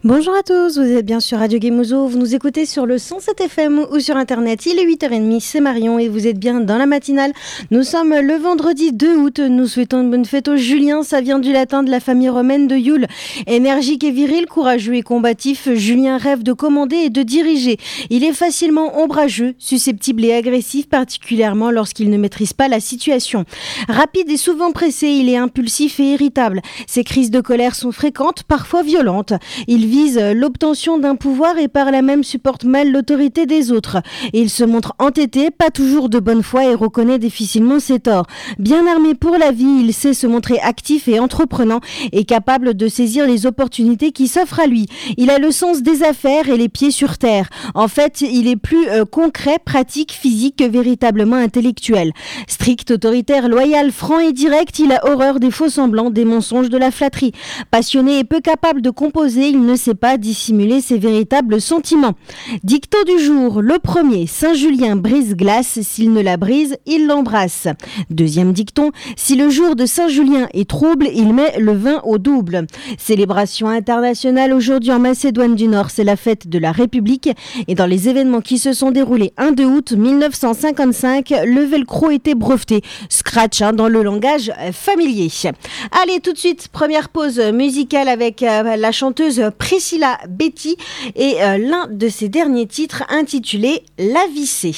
Bonjour à tous, vous êtes bien sur Radio Gemozo, vous nous écoutez sur le 107 FM ou sur internet, il est 8h30, c'est Marion et vous êtes bien dans la matinale. Nous sommes le vendredi 2 août, nous souhaitons une bonne fête aux Julien, ça vient du latin de la famille romaine de Yule. Énergique et viril, courageux et combatif, Julien rêve de commander et de diriger. Il est facilement ombrageux, susceptible et agressif, particulièrement lorsqu'il ne maîtrise pas la situation. Rapide et souvent pressé, il est impulsif et irritable. Ses crises de colère sont fréquentes, parfois violentes. Il vise l'obtention d'un pouvoir et par là même supporte mal l'autorité des autres. Il se montre entêté, pas toujours de bonne foi et reconnaît difficilement ses torts. Bien armé pour la vie, il sait se montrer actif et entreprenant et capable de saisir les opportunités qui s'offrent à lui. Il a le sens des affaires et les pieds sur terre. En fait, il est plus concret, pratique, physique que véritablement intellectuel. Strict, autoritaire, loyal, franc et direct, il a horreur des faux-semblants, des mensonges, de la flatterie. Passionné et peu capable de composer, il ne sait pas dissimuler ses véritables sentiments. Dicton du jour, le premier, Saint-Julien brise glace, s'il ne la brise, il l'embrasse. Deuxième dicton, si le jour de Saint-Julien est trouble, il met le vin au double. Célébration internationale aujourd'hui en Macédoine du Nord, c'est la fête de la République et dans les événements qui se sont déroulés 1-2 août 1955, le velcro était breveté. Scratch dans le langage familier. Allez, tout de suite, première pause musicale avec la chanteuse Priscilla Betty et l'un de ses derniers titres intitulé La Vissée.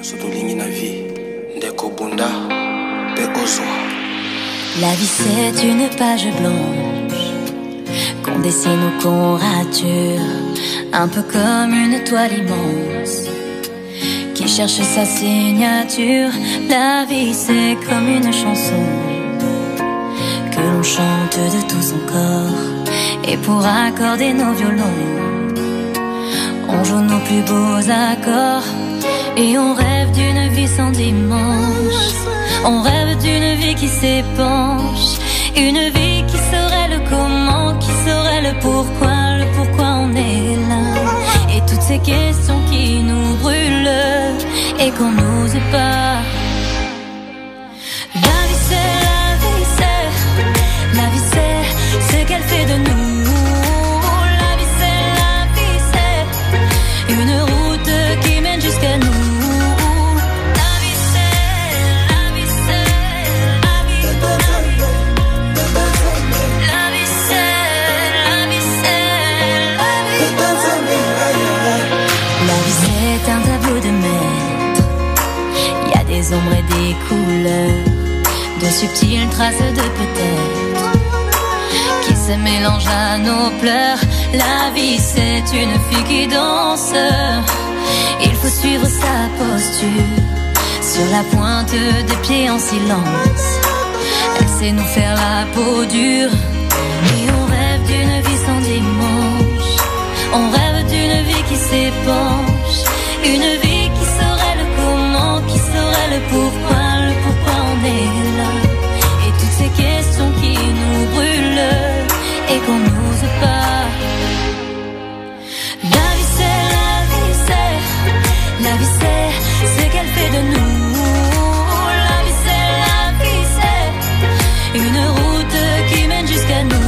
La vie c'est une page blanche qu'on dessine ou qu'on rature, un peu comme une toile immense qui cherche sa signature. La vie c'est comme une chanson que l'on chante de tout son corps, et pour accorder nos violons on joue nos plus beaux accords. Et on rêve d'une vie sans dimanche, on rêve d'une vie qui s'épanche, une vie qui saurait le comment, qui saurait le pourquoi on est là. Et toutes ces questions qui nous brûlent et qu'on n'ose pas. La vie c'est ce qu'elle fait de nous. La vie c'est une route qui mène jusqu'à nous. Des ombres et des couleurs, de subtiles traces de peut-être qui se mélangent à nos pleurs. La vie c'est une fille qui danse, il faut suivre sa posture sur la pointe des pieds en silence. Elle sait nous faire la peau dure. Et on rêve d'une vie sans dimanche, on rêve d'une vie qui s'épanche, une vie qui saurait le comment, qui saurait le pourquoi on est là. Et toutes ces questions qui nous brûlent et qu'on n'ose pas. La vie c'est ce qu'elle fait de nous. La vie c'est une route qui mène jusqu'à nous.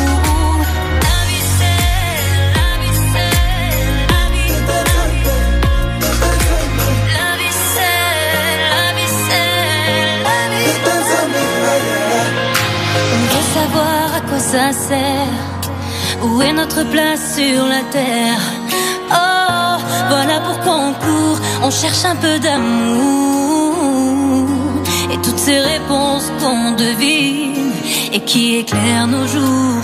Ça sert, où est notre place sur la terre? Oh, voilà pourquoi on court, on cherche un peu d'amour. Et toutes ces réponses qu'on devine et qui éclairent nos jours.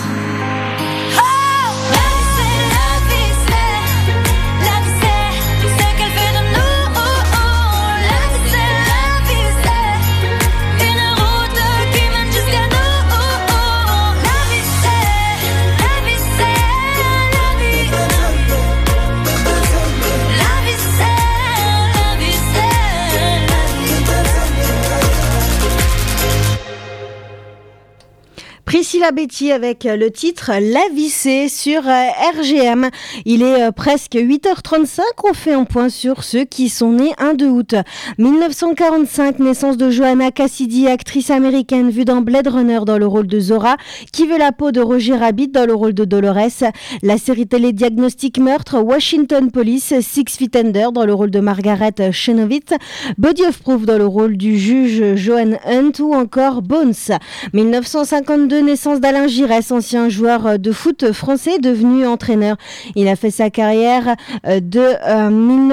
Priscilla Priscilla Betty avec le titre La Vissée sur RGM. Il est presque 8h35, on fait un point sur ceux qui sont nés un 2 août. 1945, naissance de Joanna Cassidy, actrice américaine vue dans Blade Runner dans le rôle de Zora, Qui veut la peau de Roger Rabbit dans le rôle de Dolores, la série télé Diagnostic Meurtre, Washington Police, Six Feet Under dans le rôle de Margaret Chenoweth, Body of Proof dans le rôle du juge Joan Hunt ou encore Bones. 1952, naissance d'Alain Giresse, ancien joueur de foot français devenu entraîneur. Il a fait sa carrière de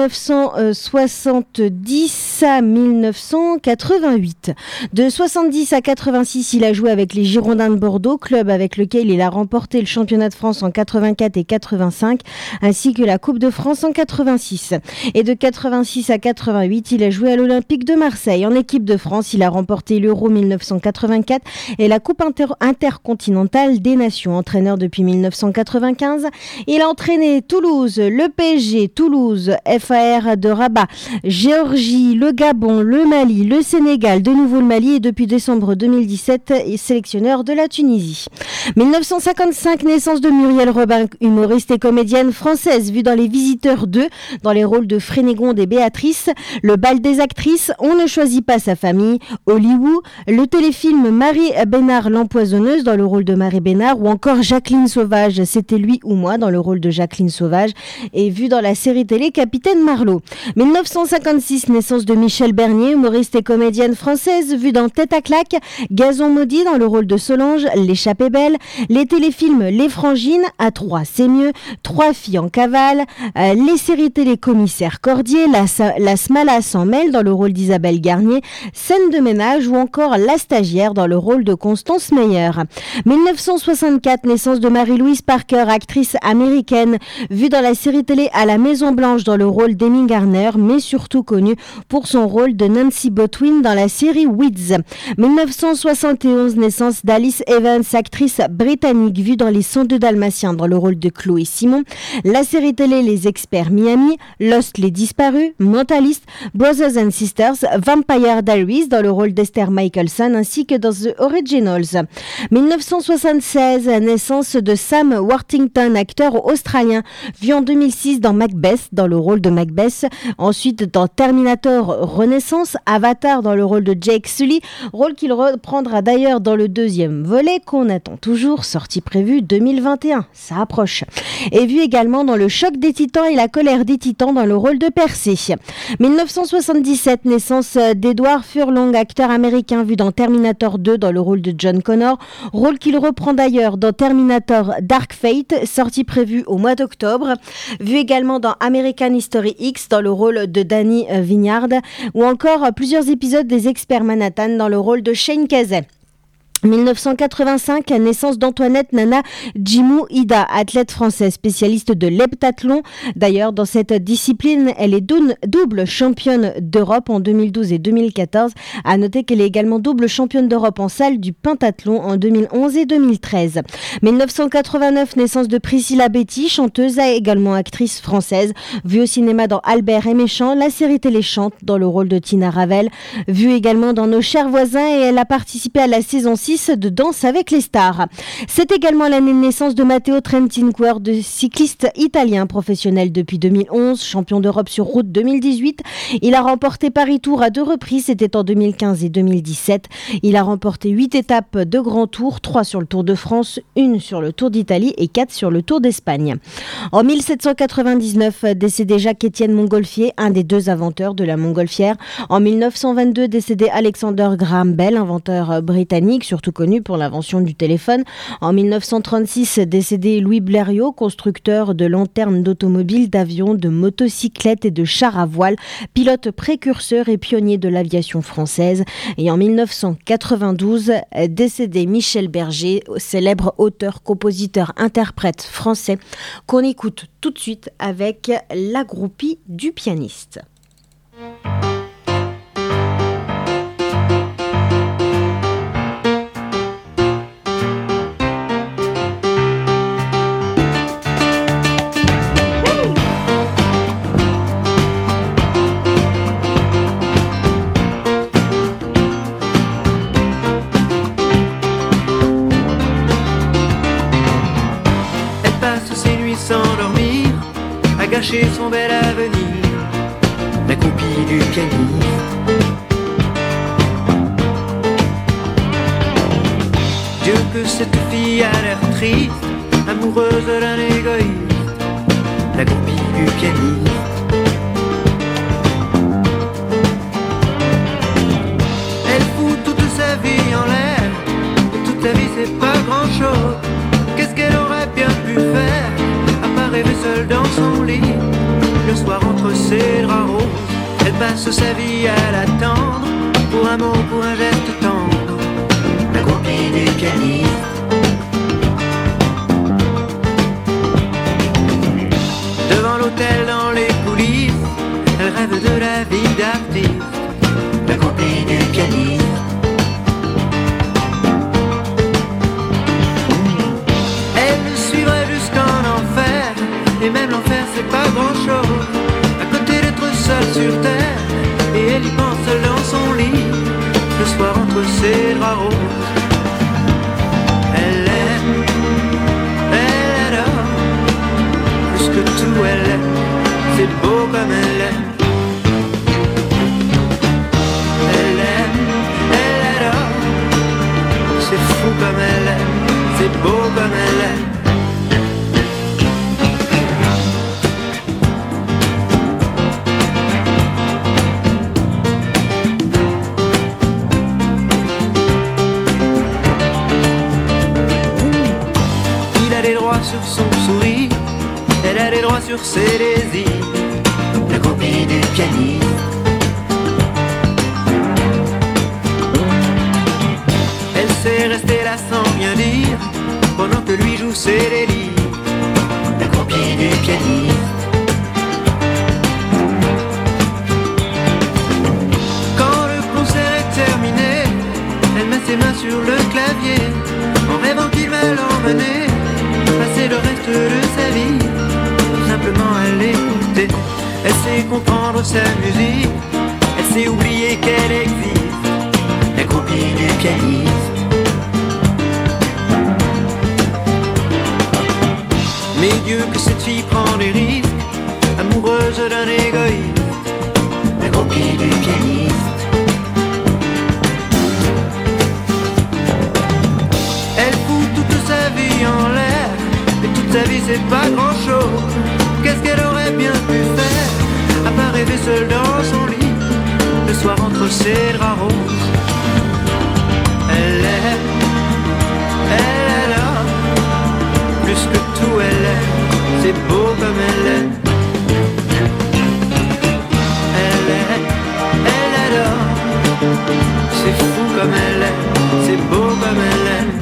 1970 à 1988. De 70 à 86, il a joué avec les Girondins de Bordeaux, club avec lequel il a remporté le championnat de France en 84 et 85, ainsi que la Coupe de France en 86. Et de 86 à 88, il a joué à l'Olympique de Marseille. En équipe de France, il a remporté l'Euro 1984 et la Coupe intercontinentale des Nations. Entraîneur depuis 1995, il a entraîné Toulouse, le PSG, Toulouse, FAR de Rabat, Géorgie, le Gabon, le Mali, le Sénégal, de nouveau le Mali et depuis décembre 2017, sélectionneur de la Tunisie. 1955, naissance de Muriel Robin, humoriste et comédienne française vue dans Les Visiteurs 2, dans les rôles de Frénégonde et Béatrice, Le Bal des actrices, On ne choisit pas sa famille, Hollywood, le téléfilm Marie Bénard l'empoisonneuse dans le rôle de Marie Bénard ou encore Jacqueline Sauvage, C'était lui ou moi dans le rôle de Jacqueline Sauvage et vue dans la série télé Capitaine Marlowe. 1956, naissance de Michel Bernier, humoriste et comédienne française vue dans Tête à claque, Gazon maudit dans le rôle de Solange, L'échappée belle, les téléfilms Les Frangines, À 3 c'est mieux, 3 filles en cavale, les séries télé Commissaire Cordier, La Smala s'en mêle dans le rôle d'Isabelle Garnier, Scène de ménage ou encore La stagiaire dans le rôle de Constance Meyer. 1964, naissance de Marie-Louise Parker, actrice américaine vue dans la série télé À la Maison Blanche dans le rôle d'Amy Garner, mais surtout connue pour son rôle de Nancy Botwin dans la série Weeds. 1971, naissance d'Alice Evans, actrice britannique vue dans Les 102 Dalmatiens dans le rôle de Chloé Simon, la série télé Les Experts Miami, Lost les Disparus, Mentalist, Brothers and Sisters, Vampire Diaries dans le rôle d'Esther Michelson ainsi que dans The Originals. 1976, naissance de Sam Worthington, acteur australien vu en 2006 dans Macbeth dans le rôle de Macbeth, ensuite dans Terminator Renaissance, Avatar dans le rôle de Jake Sully, rôle qu'il reprendra d'ailleurs dans le deuxième volet qu'on attend toujours, sortie prévue 2021, ça approche. Et vu également dans Le Choc des Titans et La Colère des Titans dans le rôle de Percé. 1977, naissance d'Edward Furlong, acteur américain vu dans Terminator 2 dans le rôle de John Connor, rôle qu'il reprend d'ailleurs dans Terminator Dark Fate, sortie prévue au mois d'octobre, vu également dans American History X dans le rôle de Danny Vignard, ou encore plusieurs épisodes des Experts Manhattan dans le rôle de Shane Casey. 1985, naissance d'Antoinette Nana Djimou Ida, athlète française spécialiste de l'heptathlon. D'ailleurs, dans cette discipline, elle est double championne d'Europe en 2012 et 2014. À noter qu'elle est également double championne d'Europe en salle du pentathlon en 2011 et 2013. 1989, naissance de Priscilla Betty, chanteuse et également actrice française, vue au cinéma dans Albert et Méchant, la série télé Chante dans le rôle de Tina Ravel, vue également dans Nos chers voisins et elle a participé à la saison 6 de Danse avec les stars. C'est également l'année de naissance de Matteo Trentin, coureur de cycliste italien professionnel depuis 2011, champion d'Europe sur route 2018. Il a remporté Paris Tour à 2 reprises, c'était en 2015 et 2017. Il a remporté 8 étapes de Grand Tour, 3 sur le Tour de France, 1 sur le Tour d'Italie et 4 sur le Tour d'Espagne. En 1799, décédé Jacques-Étienne Montgolfier, un des 2 inventeurs de la montgolfière. En 1922, décédé Alexander Graham Bell, inventeur britannique, surtout connu pour l'invention du téléphone. En 1936, décédé Louis Blériot, constructeur de lanternes d'automobiles, d'avions, de motocyclettes et de chars à voile, pilote précurseur et pionnier de l'aviation française. Et en 1992, décédé Michel Berger, célèbre auteur, compositeur, interprète français, qu'on écoute tout de suite avec La groupie du pianiste. chercher son bel avenir, la copie du pianiste. Dieu que cette fille a l'air triste, amoureuse d'un égoïste, la copie du pianiste. Elle fout toute sa vie en l'air, et toute sa vie c'est pas grand chose. Qu'est-ce qu'elle aurait bien pu faire, à part rêver seule dans son lit, le soir entre ses draps roses. Elle passe sa vie à l'attendre, pour un mot, pour un geste tendre, la copie du pianiste. Devant l'hôtel, dans les coulisses, elle rêve de la vie d'artiste, la copie du pianiste. Elle le suivrait jusqu'en enfer, et même l'enfer c'est pas grand chose, à côté d'être seule sur terre, et elle y pense seule dans son lit, le soir entre ses draps roses. Elle aime, elle adore, plus que tout elle aime, c'est beau comme elle aime. Elle aime, elle adore, c'est fou comme elle aime, c'est beau comme elle aime. Sur son sourire, elle a les droits sur ses désirs, la copie du pianiste. Elle sait rester là sans rien dire, pendant que lui joue ses délires, la copie du pianiste. Quand le concert est terminé, elle met ses mains sur le clavier, en rêvant qu'il va l'emmener passer le reste de sa vie, simplement à l'écouter. Elle sait comprendre sa musique, elle sait oublier qu'elle existe, la copie du pianiste. Mais Dieu que cette fille prend des risques, amoureuse d'un égoïste, la copie du pianiste. Elle fout toute sa vie en l'air, sa vie c'est pas grand chose. Qu'est-ce qu'elle aurait bien pu faire, à part rêver seule dans son lit, le soir entre ses draps roses. Elle aime, elle adore, plus que tout elle aime, c'est beau comme elle aime. Elle aime, elle adore, c'est fou comme elle aime, c'est beau comme elle aime.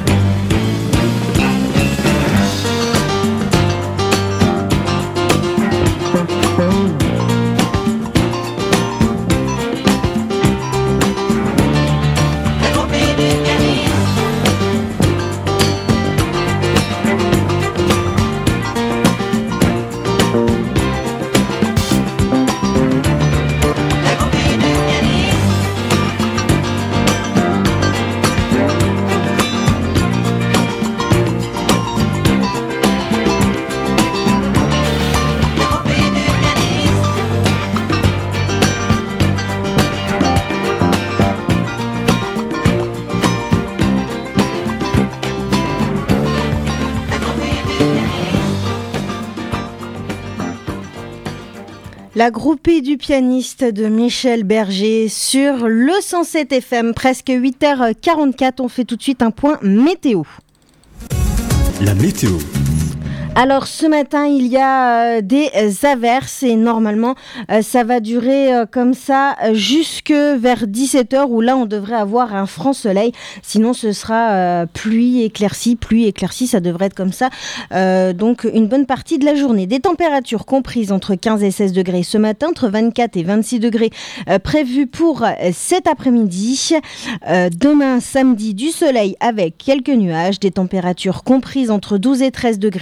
La groupée du pianiste de Michel Berger sur le 107 FM, presque 8h44. On fait tout de suite un point météo. La météo. Alors ce matin, il y a des averses et normalement, ça va durer comme ça jusque vers 17h où là, on devrait avoir un franc soleil. Sinon, ce sera pluie éclaircie, ça devrait être comme ça. Donc, une bonne partie de la journée. Des températures comprises entre 15 et 16 degrés ce matin, entre 24 et 26 degrés prévues pour cet après-midi. Demain, samedi, du soleil avec quelques nuages. Des températures comprises entre 12 et 13 degrés le matin.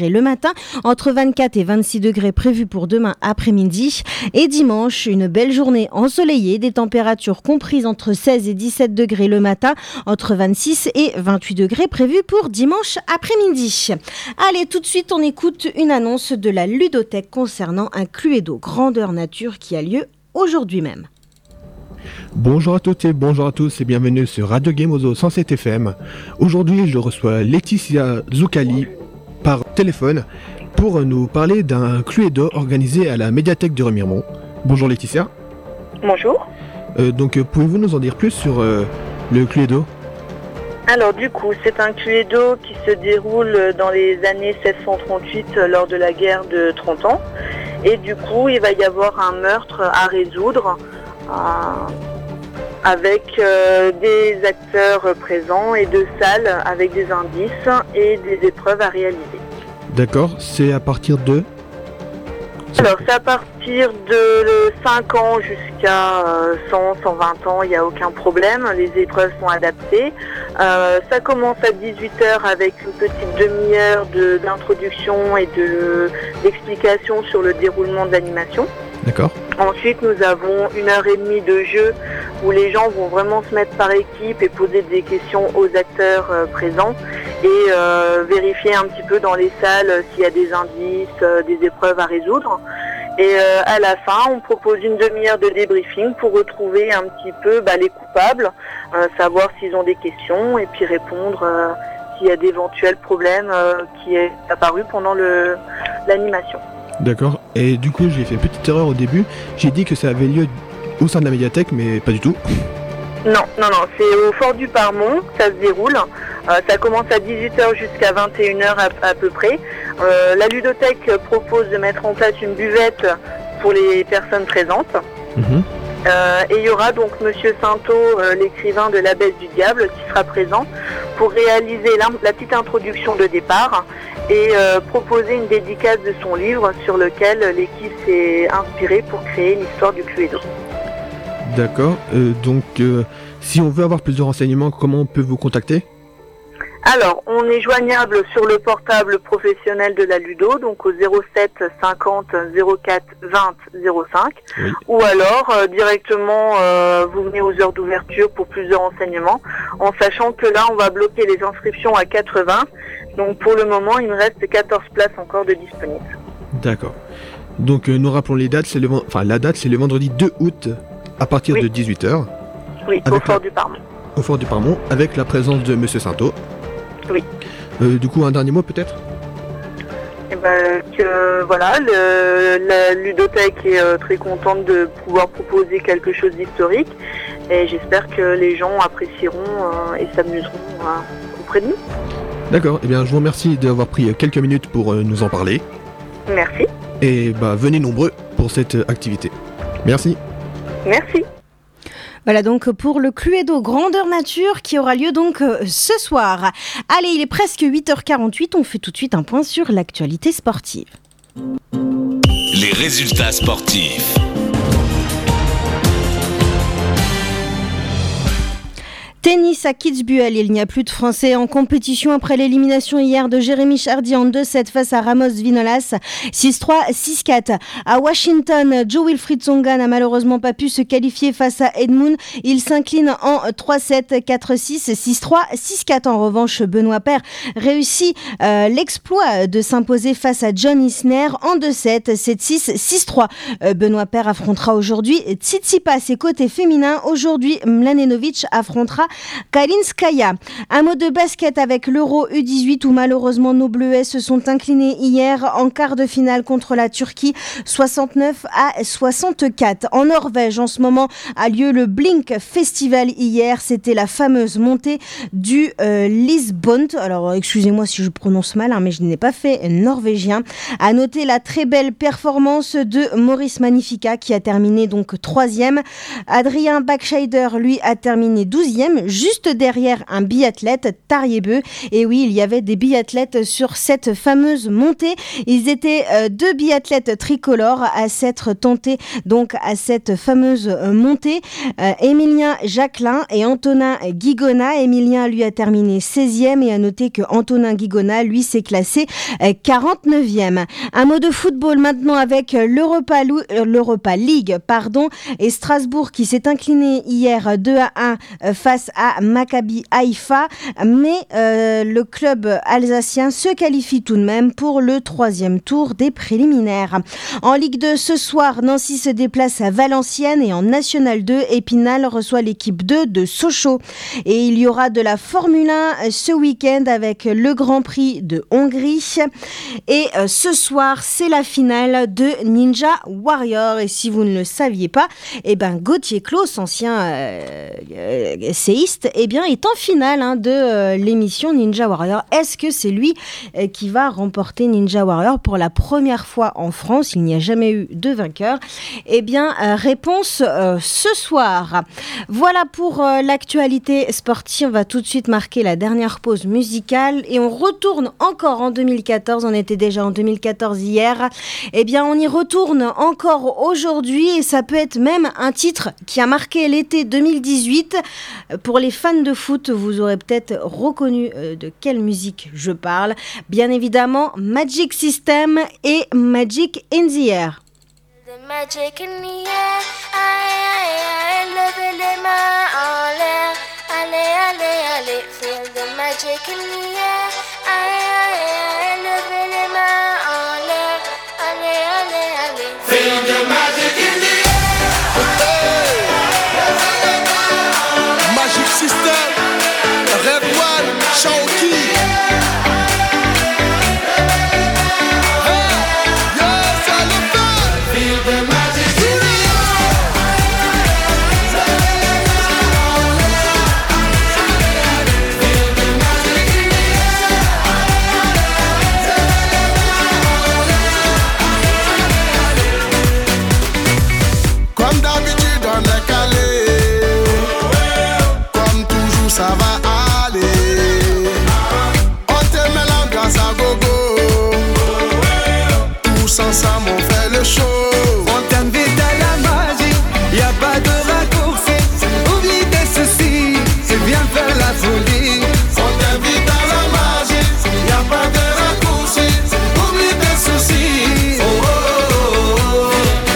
matin, entre 24 et 26 degrés prévus pour demain après-midi. Et dimanche, une belle journée ensoleillée, des températures comprises entre 16 et 17 degrés le matin, entre 26 et 28 degrés prévus pour dimanche après-midi. Allez, tout de suite, on écoute une annonce de la ludothèque concernant un Cluedo grandeur nature qui a lieu aujourd'hui même. Bonjour à toutes et bonjour à tous et bienvenue sur Radio Gameozo 107 FM. Aujourd'hui, je reçois Laetitia Zuccali par téléphone pour nous parler d'un Cluedo organisé à la médiathèque de Remiremont. Bonjour Laetitia. Bonjour. Donc, pouvez-vous nous en dire plus sur le Cluedo ? Alors du coup, c'est un Cluedo qui se déroule dans les années 1638 lors de la guerre de 30 ans. Et du coup, il va y avoir un meurtre à résoudre avec des acteurs présents et deux salles avec des indices et des épreuves à réaliser. D'accord, c'est à partir de... Alors c'est à partir de 5 ans jusqu'à 100, 120 ans, il n'y a aucun problème, les épreuves sont adaptées. Ça commence à 18h avec une petite demi-heure d'introduction et d'explication sur le déroulement de l'animation. D'accord. Ensuite, nous avons 1h30 de jeu où les gens vont vraiment se mettre par équipe et poser des questions aux acteurs présents et vérifier un petit peu dans les salles s'il y a des indices, des épreuves à résoudre. Et à la fin, on propose une demi-heure de débriefing pour retrouver un petit peu les coupables, savoir s'ils ont des questions et puis répondre s'il y a d'éventuels problèmes qui est apparu pendant l'animation. D'accord. Et du coup, j'ai fait une petite erreur au début. J'ai dit que ça avait lieu au sein de la médiathèque, mais pas du tout. Non, c'est au Fort du Parmont, ça se déroule. Ça commence à 18h jusqu'à 21h à peu près. La ludothèque propose de mettre en place une buvette pour les personnes présentes. Et il y aura donc Monsieur Sainteau, l'écrivain de l'Abbesse du Diable, qui sera présent pour réaliser la petite introduction de départ et proposer une dédicace de son livre sur lequel l'équipe s'est inspirée pour créer l'histoire du Cluedo. D'accord, donc si on veut avoir plus de renseignements, comment on peut vous contacter ? Alors, on est joignable sur le portable professionnel de la Ludo, donc au 07 50 04 20 05, oui. Ou alors directement vous venez aux heures d'ouverture pour plus de renseignements, en sachant que là on va bloquer les inscriptions à 80, donc pour le moment il me reste 14 places encore de disponibles. D'accord, donc nous rappelons les dates, la date c'est le vendredi 2 août à partir de 18h. Oui, au Fort du Parmont. Au Fort du Parmont, avec la présence de Monsieur Sainteau. Oui. Du coup, un dernier mot peut-être ? La ludothèque est très contente de pouvoir proposer quelque chose d'historique et j'espère que les gens apprécieront et s'amuseront auprès de nous. D'accord, je vous remercie d'avoir pris quelques minutes pour nous en parler. Merci. Et venez nombreux pour cette activité. Merci. Merci. Voilà donc pour le Cluedo grandeur nature qui aura lieu donc ce soir. Allez, il est presque 8h48, on fait tout de suite un point sur l'actualité sportive. Les résultats sportifs. Tennis à Kitzbühel, il n'y a plus de Français en compétition après l'élimination hier de Jérémy Chardy en 2-7 face à Ramos Vinolas, 6-3, 6-4. À Washington, Joe-Wilfried Tsonga n'a malheureusement pas pu se qualifier face à Edmund. Il s'incline en 3-7, 4-6, 6-3, 6-4. En revanche, Benoît Paire réussit l'exploit de s'imposer face à John Isner en 2-7, 7-6, 6-3. Benoît Paire affrontera aujourd'hui Tsitsipas et côté féminin. Aujourd'hui, Mladenovic affrontera Kalinskaya. Un mot de basket avec l'Euro U18 où malheureusement nos Bleuets se sont inclinés hier en quart de finale contre la Turquie 69-64. En Norvège, en ce moment, a lieu le Blink Festival hier. C'était la fameuse montée du Lisbon. Alors, excusez-moi si je prononce mal, mais je n'ai pas fait norvégien. À noter la très belle performance de Maurice Magnifica qui a terminé donc 3e. Adrien Backscheider, lui, a terminé 12e. juste derrière un biathlète, Tariebeu. Et oui, il y avait des biathlètes sur cette fameuse montée. Ils étaient 2 biathlètes tricolores à s'être tentés donc à cette fameuse montée. Émilien Jacquelin et Antonin Guigona. Émilien, lui, a terminé 16e et à noter que Antonin Guigona, lui, s'est classé 49e. Un mot de football maintenant avec l'Europa League, et Strasbourg qui s'est incliné hier 2-1 face à Maccabi Haïfa, mais le club alsacien se qualifie tout de même pour le 3e tour des préliminaires. En Ligue 2 ce soir, Nancy se déplace à Valenciennes et en National 2, Épinal reçoit l'équipe 2 de Sochaux. Et il y aura de la Formule 1 ce week-end avec le Grand Prix de Hongrie. Et ce soir, c'est la finale de Ninja Warrior. Et si vous ne le saviez pas, Gauthier Claus, ancien séiste, est en finale de l'émission Ninja Warrior. Est-ce que c'est lui qui va remporter Ninja Warrior pour la première fois en France? Il n'y a jamais eu de vainqueur. Réponse ce soir. Voilà pour l'actualité sportive. On va tout de suite marquer la dernière pause musicale et on retourne encore en 2014. On était déjà en 2014 hier. On y retourne encore aujourd'hui et ça peut être même un titre qui a marqué l'été 2018. Pour les fans de foot, vous aurez peut-être reconnu de quelle musique je parle. Bien évidemment, Magic System et Magic in the Air. The magic in the air, aïe, levez les mains en l'air, allez, allez, allez, feel the magic in the air, aïe, levez les mains en l'air, allez, allez, allez, feel the magic in the air. Magic System, Red One, Shawty. Ça va aller. On te met l'ambiance à gogo. Tous ensemble on fait le show. On t'invite à la magie, y'a pas de raccourci. Oublie tes soucis, c'est bien faire la folie. On t'invite à la magie, y'a pas de raccourci. Oublie tes soucis. Oh, oh, oh, oh.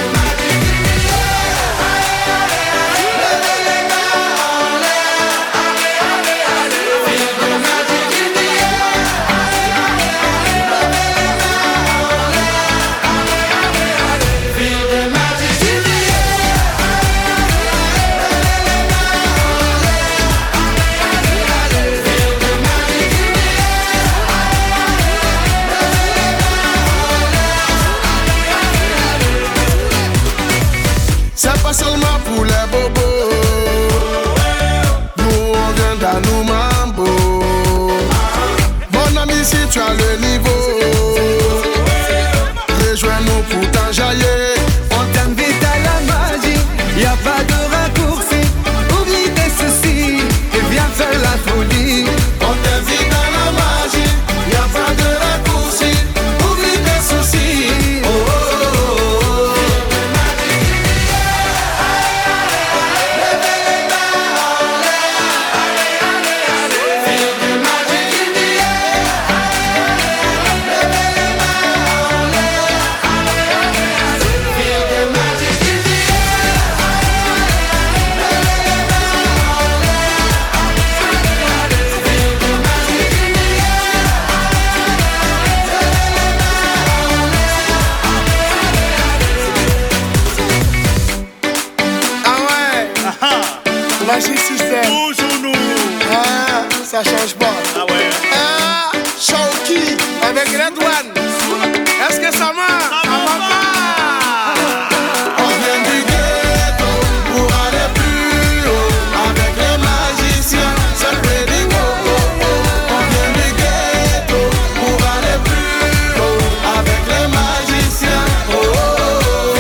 C'est pas seulement pour les bobos. Nous on vient dans nos mambo. Mon ami, si tu as le niveau, rejoins-nous pour t'enjailler. On t'invite à la magie, y'a pas de raccourci. Oublie tes soucis et viens faire la folie. On t'invite à la magie, y'a pas de raccourci. Oublie tes soucis. Oh, oh, oh, oh. Magic System. Toujours nous. Ah, ça change pas. Ah ouais. Ah, Shawty avec Red One. Est-ce que ça marche? Ça va pas. On vient du ghetto pour aller plus haut. Avec les magiciens, c'est pretty go. On vient du ghetto pour aller plus haut. Avec les magiciens. Oh, oh, oh.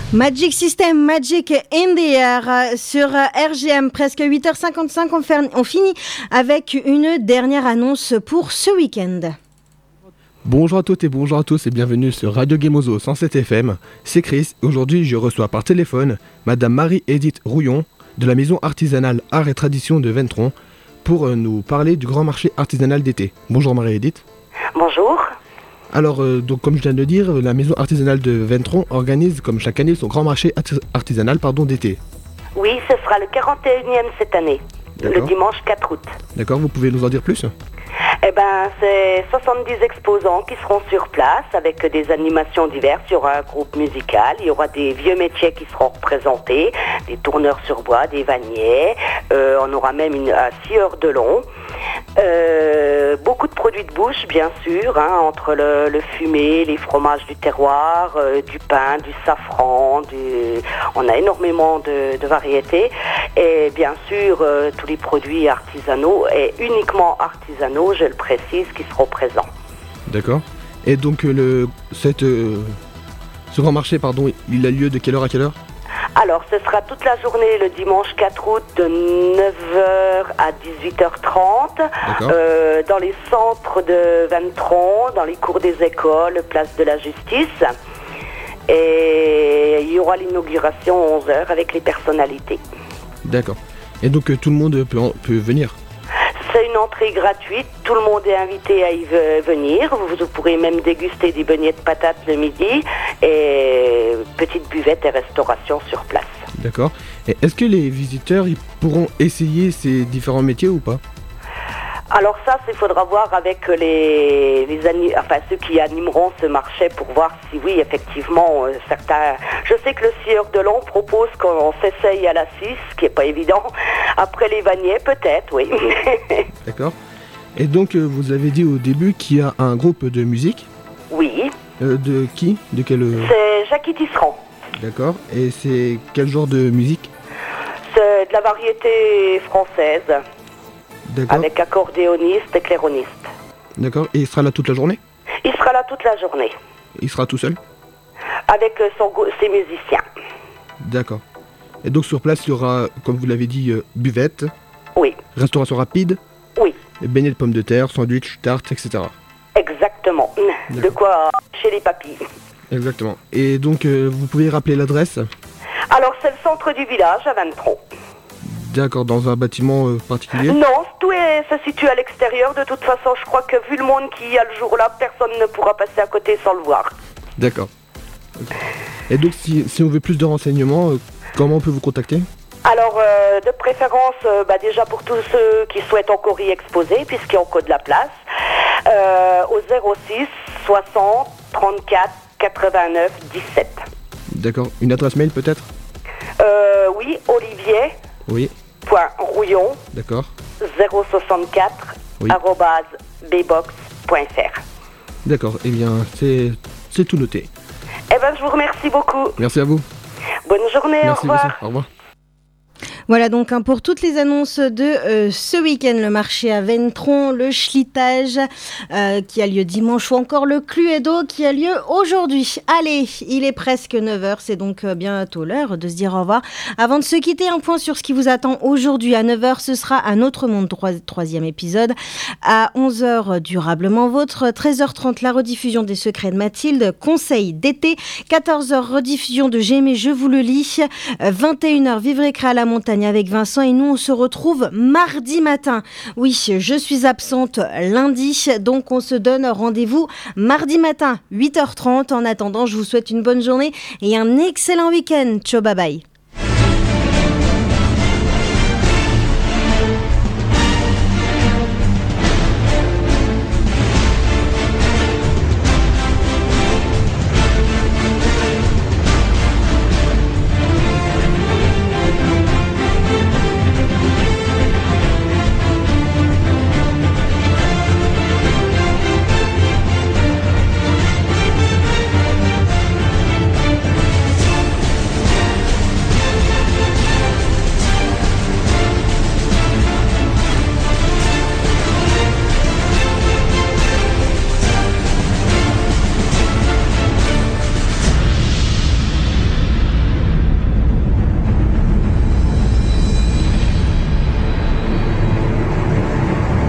Magic System, Magic in the Air sur RGM, presque 8h55, on finit avec une dernière annonce pour ce week-end. Bonjour à toutes et bonjour à tous et bienvenue sur Radio Gemozo 107 FM, c'est Chris. Aujourd'hui je reçois par téléphone Madame Marie-Édith Rouillon de la maison artisanale Art et Tradition de Ventron pour nous parler du grand marché artisanal d'été. Bonjour Marie-Édith. Bonjour. Alors, donc, comme je viens de le dire, la maison artisanale de Ventron organise, comme chaque année, son grand marché artisanal d'été. Oui, ce sera le 41e cette année, le dimanche 4 août. D'accord, vous pouvez nous en dire plus ? Eh ben, c'est 70 exposants qui seront sur place avec des animations diverses. Il y aura un groupe musical, il y aura des vieux métiers qui seront représentés, des tourneurs sur bois, des vanniers, on aura même un scieur de long. Beaucoup de produits de bouche, bien sûr, entre le fumé, les fromages du terroir, du pain, du safran, on a énormément de variétés. Et bien sûr, tous les produits artisanaux et uniquement artisanaux, je le précise, qui seront présents. D'accord. Et donc, ce grand marché, il a lieu de quelle heure à quelle heure ? Alors, ce sera toute la journée le dimanche 4 août de 9h à 18h30 dans les centres de Ventron, dans les cours des écoles, place de la Justice. Et il y aura l'inauguration 11h avec les personnalités. D'accord. Et donc tout le monde peut venir ? C'est une entrée gratuite, tout le monde est invité à y venir. Vous pourrez même déguster des beignets de patates le midi et petite buvette et restauration sur place. D'accord. Et est-ce que les visiteurs ils pourront essayer ces différents métiers ou pas ? Alors ça, il faudra voir avec ceux qui animeront ce marché pour voir si oui, effectivement, certains... Je sais que le scieur de long propose qu'on s'essaye à la 6, ce qui n'est pas évident. Après les vanniers, peut-être, oui. D'accord. Et donc, vous avez dit au début qu'il y a un groupe de musique ? Oui. De qui ? De quel... C'est Jackie Tisserand. D'accord. Et c'est quel genre de musique ? C'est de la variété française. D'accord. Avec accordéoniste et claironiste. D'accord. Et il sera là toute la journée ? Il sera là toute la journée. Il sera tout seul ? Avec ses musiciens. D'accord. Et donc sur place, il y aura, comme vous l'avez dit, buvette. Oui. Restauration rapide. Oui. Beignets de pommes de terre, sandwich, tarte, etc. Exactement. D'accord. De quoi chez les papis. Exactement. Et donc, vous pouvez rappeler l'adresse ? Alors, c'est le centre du village, à Ventron. D'accord, dans un bâtiment particulier ? Non, tout se situe à l'extérieur. De toute façon, je crois que vu le monde qu'il y a le jour-là, personne ne pourra passer à côté sans le voir. D'accord. Okay. Et donc, si on veut plus de renseignements, comment on peut vous contacter ? Alors, de préférence, déjà pour tous ceux qui souhaitent encore y exposer, puisqu'il y a encore de la place, au 06 60 34 89 17. D'accord. Une adresse mail peut-être ? Oui, Olivier. Oui. .rouillon. D'accord. 064 oui. @bbox.fr. D'accord. Eh bien, c'est tout noté. Eh bien, je vous remercie beaucoup. Merci à vous. Bonne journée. Merci, au revoir. Merci, au revoir. Voilà donc pour toutes les annonces de ce week-end, le marché à Ventron, le Schlitage qui a lieu dimanche ou encore le Cluedo qui a lieu aujourd'hui. Allez, il est presque 9h, c'est donc bientôt l'heure de se dire au revoir. Avant de se quitter, un point sur ce qui vous attend aujourd'hui à 9h, ce sera Un autre monde, troisième épisode. À 11h, Durablement Vôtre, 13h30, la rediffusion des Secrets de Mathilde, Conseil d'été, 14h, rediffusion de J'aime et je vous le lis, 21h, Vivre et créer à la montagne avec Vincent et nous on se retrouve mardi matin. Oui, je suis absente lundi, donc on se donne rendez-vous mardi matin 8h30. En attendant, je vous souhaite une bonne journée et un excellent week-end. Ciao, bye bye.